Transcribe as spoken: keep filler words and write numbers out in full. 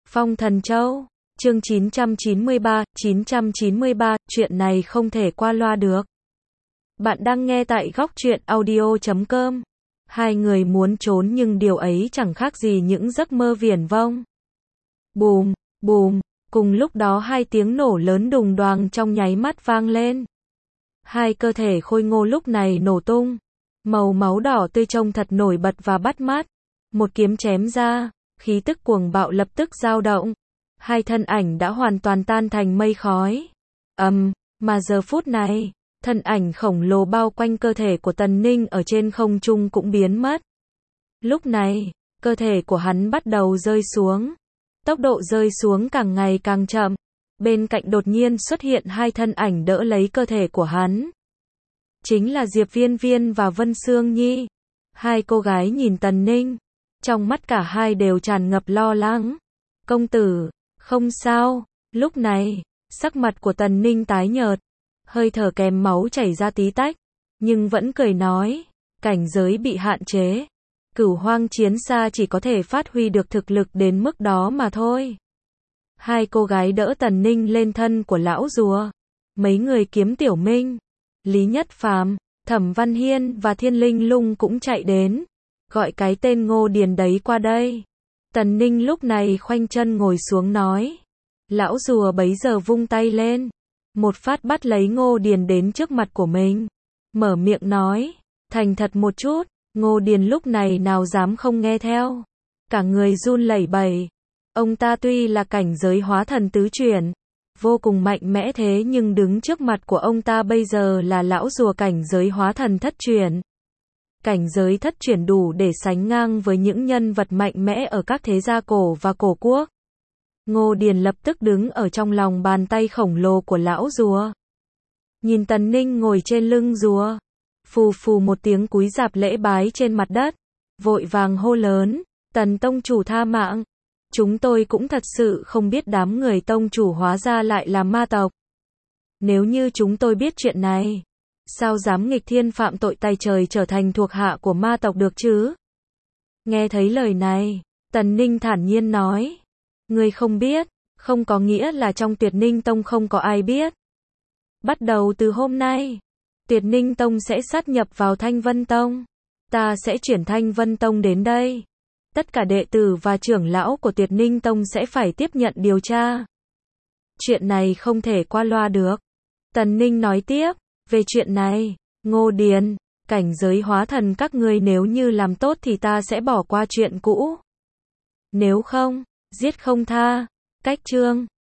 Phong Thần Châu, chương chín trăm chín mươi ba, chín trăm chín mươi ba, chuyện này không thể qua loa được. Bạn đang nghe tại góc truyện audio chấm com. Hai người muốn trốn nhưng điều ấy chẳng khác gì những giấc mơ viển vông. Bùm, bùm, cùng lúc đó hai tiếng nổ lớn đùng đoàng trong nháy mắt vang lên. Hai cơ thể khôi ngô lúc này nổ tung. Màu máu đỏ tươi trông thật nổi bật và bắt mắt. Một kiếm chém ra, khí tức cuồng bạo lập tức dao động. Hai thân ảnh đã hoàn toàn tan thành mây khói. Ầm, um, mà giờ phút này, thân ảnh khổng lồ bao quanh cơ thể của Tần Ninh ở trên không trung cũng biến mất. Lúc này, cơ thể của hắn bắt đầu rơi xuống. Tốc độ rơi xuống càng ngày càng chậm. Bên cạnh đột nhiên xuất hiện hai thân ảnh đỡ lấy cơ thể của hắn. Chính là Diệp Viên Viên và Vân Sương Nhi. Hai cô gái nhìn Tần Ninh. Trong mắt cả hai đều tràn ngập lo lắng. Công tử, không sao. Lúc này, sắc mặt của Tần Ninh tái nhợt. Hơi thở kèm máu chảy ra tí tách. Nhưng vẫn cười nói. Cảnh giới bị hạn chế. Cửu hoang chiến xa chỉ có thể phát huy được thực lực đến mức đó mà thôi. Hai cô gái đỡ Tần Ninh lên thân của lão rùa. Mấy người Kiếm Tiểu Minh, Lý Nhất Phàm, Thẩm Văn Hiên và Thiên Linh Lung cũng chạy đến. Gọi cái tên Ngô Điền đấy qua đây. Tần Ninh lúc này khoanh chân ngồi xuống nói. Lão rùa bấy giờ vung tay lên. Một phát bắt lấy Ngô Điền đến trước mặt của mình. Mở miệng nói. Thành thật một chút. Ngô Điền lúc này nào dám không nghe theo. Cả người run lẩy bẩy. Ông ta tuy là cảnh giới hóa thần tứ chuyển, vô cùng mạnh mẽ thế nhưng đứng trước mặt của ông ta bây giờ là lão rùa cảnh giới hóa thần thất chuyển. Cảnh giới thất chuyển đủ để sánh ngang với những nhân vật mạnh mẽ ở các thế gia cổ và cổ quốc. Ngô Điền lập tức đứng ở trong lòng bàn tay khổng lồ của lão rùa. Nhìn Tần Ninh ngồi trên lưng rùa. Phù phù một tiếng cúi rạp lễ bái trên mặt đất. Vội vàng hô lớn. Tần tông chủ tha mạng. Chúng tôi cũng thật sự không biết đám người tông chủ hóa ra lại là ma tộc. Nếu như chúng tôi biết chuyện này, sao dám nghịch thiên phạm tội tay trời trở thành thuộc hạ của ma tộc được chứ? Nghe thấy lời này, Tần Ninh thản nhiên nói. Ngươi không biết, không có nghĩa là trong Tuyệt Ninh Tông không có ai biết. Bắt đầu từ hôm nay, Tuyệt Ninh Tông sẽ sát nhập vào Thanh Vân Tông. Ta sẽ chuyển Thanh Vân Tông đến đây. Tất cả đệ tử và trưởng lão của Tuyệt Ninh Tông sẽ phải tiếp nhận điều tra. Chuyện này không thể qua loa được. Tần Ninh nói tiếp, về chuyện này, Ngô Điền, cảnh giới hóa thần các ngươi nếu như làm tốt thì ta sẽ bỏ qua chuyện cũ. Nếu không, giết không tha. Cách chương